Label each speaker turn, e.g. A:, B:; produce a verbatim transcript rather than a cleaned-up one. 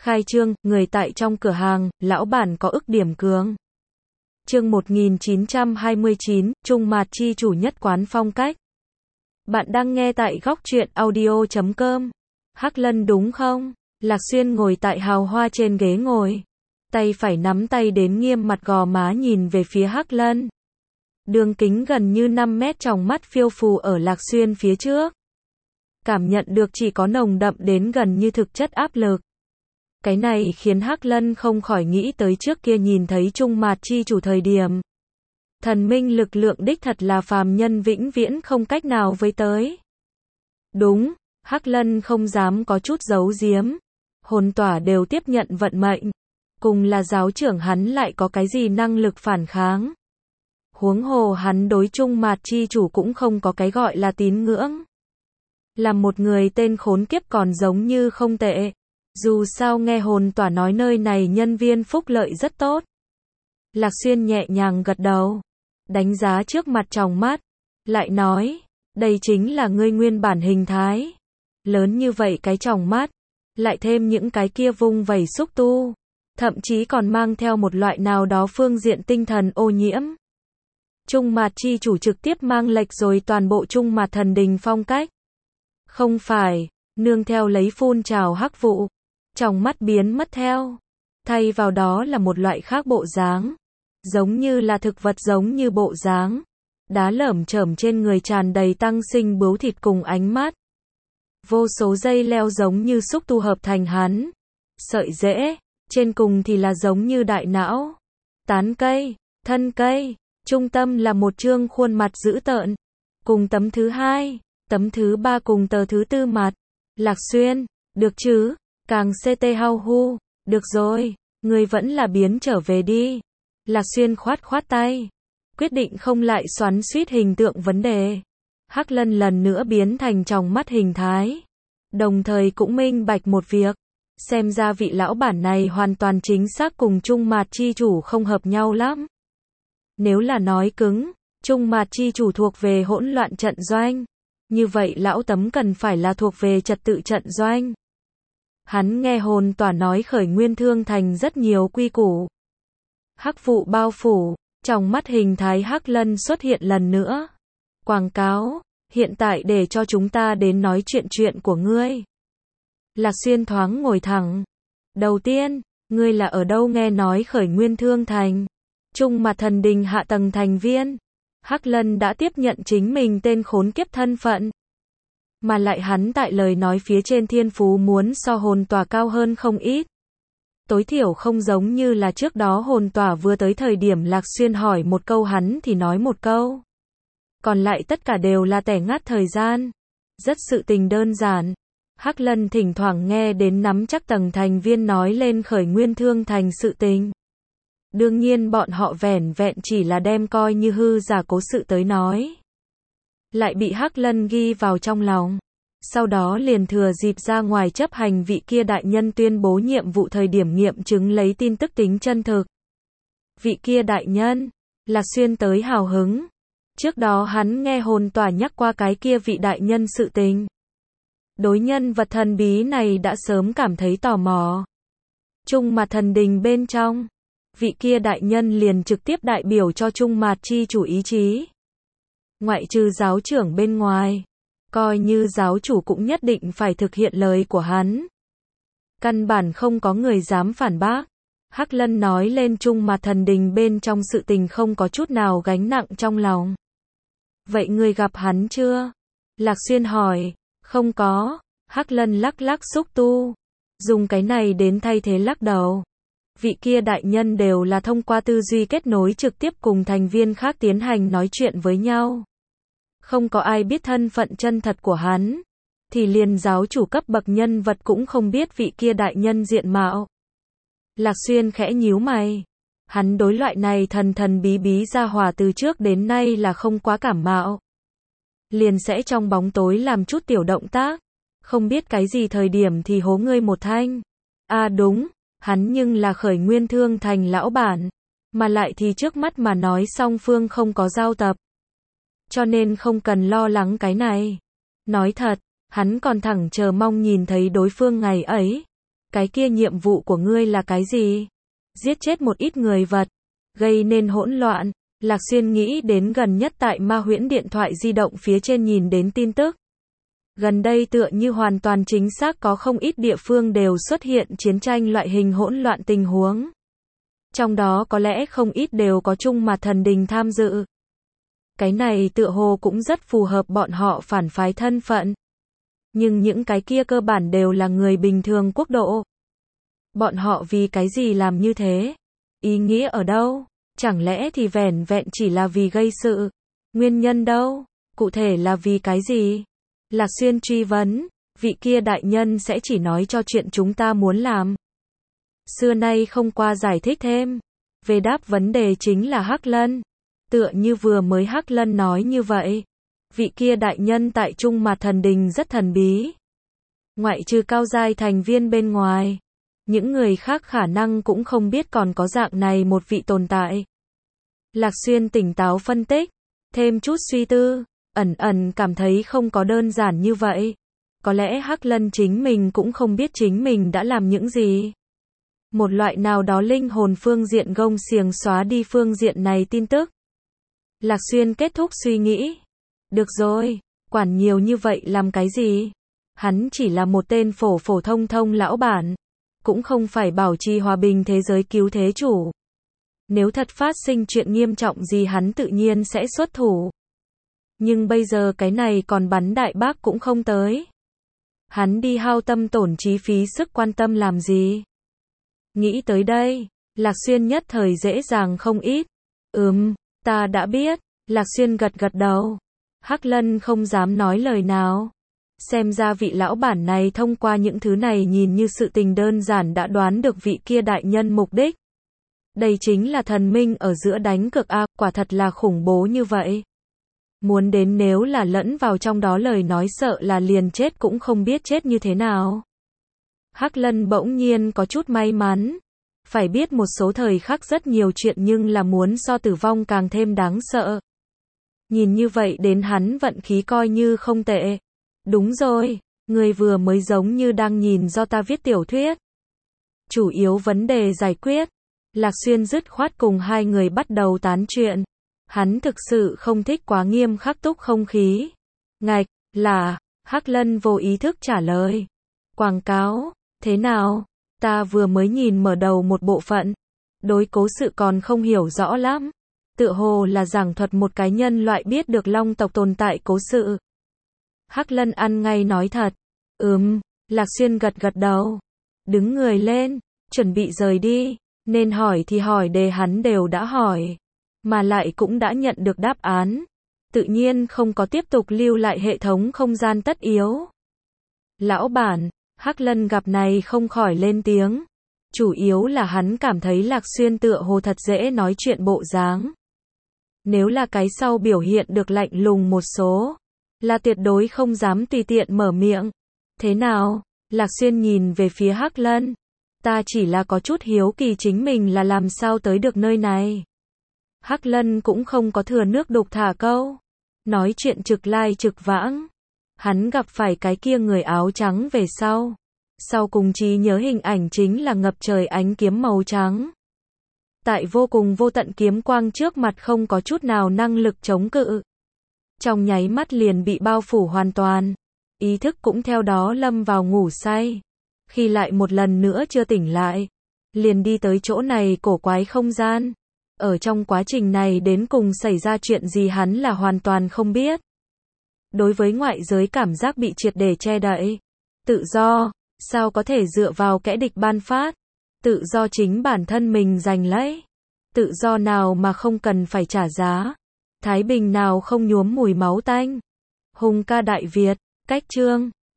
A: Khai trương, người tại trong cửa hàng, lão bản có ức điểm cường. Chương một nghìn chín trăm hai mươi chín, Trung Mạt chi chủ nhất quán phong cách. Bạn đang nghe tại góc truyện audio chấm com. Hắc Lân đúng không? Lạc Xuyên ngồi tại hào hoa trên ghế ngồi. Tay phải nắm tay đến nghiêm mặt gò má nhìn về phía Hắc Lân. Đường kính gần như năm mét, tròng mắt phiêu phù ở Lạc Xuyên phía trước. Cảm nhận được chỉ có nồng đậm đến gần như thực chất áp lực. Cái này khiến Hắc Lân không khỏi nghĩ tới trước kia nhìn thấy Trung Mạt chi chủ thời điểm. Thần minh lực lượng đích thật là phàm nhân vĩnh viễn không cách nào với tới. Đúng, Hắc Lân không dám có chút giấu giếm. Hồn tỏa đều tiếp nhận vận mệnh. Cùng là giáo trưởng hắn lại có cái gì năng lực phản kháng. Huống hồ hắn đối Trung Mạt chi chủ cũng không có cái gọi là tín ngưỡng. Là một người tên khốn kiếp còn giống như không tệ. Dù sao nghe hồn tỏa nói nơi này nhân viên phúc lợi rất tốt. Lạc Xuyên nhẹ nhàng gật đầu. Đánh giá trước mặt tròng mắt. Lại nói, đây chính là ngươi nguyên bản hình thái. Lớn như vậy cái tròng mắt. Lại thêm những cái kia vung vẩy xúc tu. Thậm chí còn mang theo một loại nào đó phương diện tinh thần ô nhiễm. Trung Mạt chi chủ trực tiếp mang lệch rồi toàn bộ Trung Mạt thần đình phong cách. Không phải, nương theo lấy phun trào hắc vụ. Trong mắt biến mất theo. Thay vào đó là một loại khác bộ dáng. Giống như là thực vật giống như bộ dáng. Đá lởm chởm trên người tràn đầy tăng sinh bướu thịt cùng ánh mắt. Vô số dây leo giống như xúc tu hợp thành hắn. Sợi rễ, trên cùng thì là giống như đại não. Tán cây, thân cây, trung tâm là một trương khuôn mặt dữ tợn. Cùng tấm thứ hai, tấm thứ ba cùng tờ thứ tư mặt. Lạc Xuyên, được chứ? Càng ct hao hu, được rồi, người vẫn là biến trở về đi. Lạc Xuyên khoát khoát tay, quyết định không lại xoắn xuýt hình tượng vấn đề. Hắc Lân lần nữa biến thành tròng mắt hình thái. Đồng thời cũng minh bạch một việc. Xem ra vị lão bản này hoàn toàn chính xác cùng Trung Mạt chi chủ không hợp nhau lắm. Nếu là nói cứng, Trung Mạt chi chủ thuộc về hỗn loạn trận doanh. Như vậy lão tấm cần phải là thuộc về trật tự trận doanh. Hắn nghe hồn tỏa nói khởi nguyên thương thành rất nhiều quy củ. Hắc vụ bao phủ, trong mắt hình thái Hắc Lân xuất hiện lần nữa. Quảng cáo, hiện tại để cho chúng ta đến nói chuyện chuyện của ngươi. Lạc Xuyên thoáng ngồi thẳng. Đầu tiên, ngươi là ở đâu nghe nói khởi nguyên thương thành? Trung Mạt thần đình hạ tầng thành viên. Hắc Lân đã tiếp nhận chính mình tên khốn kiếp thân phận. Mà lại hắn tại lời nói phía trên thiên phú muốn so hồn tỏa cao hơn không ít. Tối thiểu không giống như là trước đó hồn tỏa vừa tới thời điểm Lạc Xuyên hỏi một câu hắn thì nói một câu. Còn lại tất cả đều là tẻ ngắt thời gian. Rất sự tình đơn giản. Hắc Lân thỉnh thoảng nghe đến nắm chắc tầng thành viên nói lên khởi nguyên thương thành sự tình. Đương nhiên bọn họ vẻn vẹn chỉ là đem coi như hư giả cố sự tới nói. Lại bị Hắc Lân ghi vào trong lòng. Sau đó liền thừa dịp ra ngoài chấp hành vị kia đại nhân tuyên bố nhiệm vụ thời điểm nghiệm chứng lấy tin tức tính chân thực. Vị kia đại nhân, Lạc Xuyên tới hào hứng. Trước đó hắn nghe hồn tỏa nhắc qua cái kia vị đại nhân sự tình. Đối nhân vật thần bí này đã sớm cảm thấy tò mò. Trung Mạt thần đình bên trong, vị kia đại nhân liền trực tiếp đại biểu cho Trung Mạt chi chủ ý chí. Ngoại trừ giáo trưởng bên ngoài, coi như giáo chủ cũng nhất định phải thực hiện lời của hắn. Căn bản không có người dám phản bác. Hắc Lân nói lên Trung Mạt thần đình bên trong sự tình không có chút nào gánh nặng trong lòng. Vậy ngươi gặp hắn chưa? Lạc Xuyên hỏi. Không có. Hắc Lân lắc lắc xúc tu. Dùng cái này đến thay thế lắc đầu. Vị kia đại nhân đều là thông qua tư duy kết nối trực tiếp cùng thành viên khác tiến hành nói chuyện với nhau. Không có ai biết thân phận chân thật của hắn. Thì liền giáo chủ cấp bậc nhân vật cũng không biết vị kia đại nhân diện mạo. Lạc Xuyên khẽ nhíu mày. Hắn đối loại này thần thần bí bí ra hỏa từ trước đến nay là không quá cảm mạo. Liền sẽ trong bóng tối làm chút tiểu động tác. Không biết cái gì thời điểm thì hố ngươi một thanh. À đúng, hắn nhưng là khởi nguyên thương thành lão bản. Mà lại thì trước mắt mà nói song phương không có giao tập. Cho nên không cần lo lắng cái này. Nói thật, hắn còn thẳng chờ mong nhìn thấy đối phương ngày ấy. Cái kia nhiệm vụ của ngươi là cái gì? Giết chết một ít người vật, gây nên hỗn loạn. Lạc Xuyên nghĩ đến gần nhất tại Ma Huyễn điện thoại di động phía trên nhìn đến tin tức. Gần đây tựa như hoàn toàn chính xác có không ít địa phương đều xuất hiện chiến tranh loại hình hỗn loạn tình huống. Trong đó có lẽ không ít đều có Trung Mạt Thần Đình tham dự. Cái này tựa hồ cũng rất phù hợp bọn họ phản phái thân phận. Nhưng những cái kia cơ bản đều là người bình thường quốc độ. Bọn họ vì cái gì làm như thế? Ý nghĩa ở đâu? Chẳng lẽ thì vẻn vẹn chỉ là vì gây sự? Nguyên nhân đâu? Cụ thể là vì cái gì? Lạc Xuyên truy vấn, vị kia đại nhân sẽ chỉ nói cho chuyện chúng ta muốn làm. Xưa nay không qua giải thích thêm. Về đáp vấn đề chính là Hắc Lân. Tựa như vừa mới Hắc Lân nói như vậy. Vị kia đại nhân tại Trung Mạt Thần Đình rất thần bí. Ngoại trừ cao giai thành viên bên ngoài, những người khác khả năng cũng không biết còn có dạng này một vị tồn tại. Lạc Xuyên tỉnh táo phân tích, thêm chút suy tư, ẩn ẩn cảm thấy không có đơn giản như vậy. Có lẽ Hắc Lân chính mình cũng không biết chính mình đã làm những gì. Một loại nào đó linh hồn phương diện gông xiềng xóa đi phương diện này tin tức. Lạc Xuyên kết thúc suy nghĩ. Được rồi, quản nhiều như vậy làm cái gì? Hắn chỉ là một tên phổ phổ thông thông lão bản. Cũng không phải bảo trì hòa bình thế giới cứu thế chủ. Nếu thật phát sinh chuyện nghiêm trọng gì hắn tự nhiên sẽ xuất thủ. Nhưng bây giờ cái này còn bắn đại bác cũng không tới. Hắn đi hao tâm tổn trí phí sức quan tâm làm gì? Nghĩ tới đây, Lạc Xuyên nhất thời dễ dàng không ít. Ừm, ta đã biết. Lạc Xuyên gật gật đầu. Hắc Lân không dám nói lời nào. Xem ra vị lão bản này thông qua những thứ này nhìn như sự tình đơn giản đã đoán được vị kia đại nhân mục đích. Đây chính là thần minh ở giữa đánh cược a, quả thật là khủng bố như vậy. Muốn đến nếu là lẫn vào trong đó lời nói sợ là liền chết cũng không biết chết như thế nào. Hắc Lân bỗng nhiên có chút may mắn. Phải biết một số thời khắc rất nhiều chuyện nhưng là muốn so tử vong càng thêm đáng sợ. Nhìn như vậy đến hắn vận khí coi như không tệ. Đúng rồi, người vừa mới giống như đang nhìn do ta viết tiểu thuyết. Chủ yếu vấn đề giải quyết. Lạc Xuyên dứt khoát cùng hai người bắt đầu tán chuyện. Hắn thực sự không thích quá nghiêm khắc túc không khí. Ngạch, là, Hắc Lân vô ý thức trả lời. Quảng cáo, thế nào? Ta vừa mới nhìn mở đầu một bộ phận. Đối cố sự còn không hiểu rõ lắm. Tựa hồ là giảng thuật một cái nhân loại biết được long tộc tồn tại cố sự. Hắc Lân ăn ngay nói thật. Ừm, Lạc Xuyên gật gật đầu. Đứng người lên, chuẩn bị rời đi. Nên hỏi thì hỏi đề hắn đều đã hỏi. Mà lại cũng đã nhận được đáp án. Tự nhiên không có tiếp tục lưu lại hệ thống không gian tất yếu. Lão bản, Hắc Lân gặp này không khỏi lên tiếng. Chủ yếu là hắn cảm thấy Lạc Xuyên tựa hồ thật dễ nói chuyện bộ dáng. Nếu là cái sau biểu hiện được lạnh lùng một số, là tuyệt đối không dám tùy tiện mở miệng. Thế nào? Lạc Xuyên nhìn về phía Hắc Lân. Ta chỉ là có chút hiếu kỳ chính mình là làm sao tới được nơi này. Hắc Lân cũng không có thừa nước đục thả câu. Nói chuyện trực lai trực vãng. Hắn gặp phải cái kia người áo trắng về sau. Sau cùng trí nhớ hình ảnh chính là ngập trời ánh kiếm màu trắng. Tại vô cùng vô tận kiếm quang trước mặt không có chút nào năng lực chống cự. Trong nháy mắt liền bị bao phủ hoàn toàn. Ý thức cũng theo đó lâm vào ngủ say. Khi lại một lần nữa chưa tỉnh lại, liền đi tới chỗ này cổ quái không gian. Ở trong quá trình này đến cùng xảy ra chuyện gì hắn là hoàn toàn không biết. Đối với ngoại giới cảm giác bị triệt để che đậy. Tự do, sao có thể dựa vào kẻ địch ban phát? Tự do chính bản thân mình giành lấy. Tự do nào mà không cần phải trả giá? Thái bình nào không nhuốm mùi máu tanh? Hùng ca Đại Việt, cách chương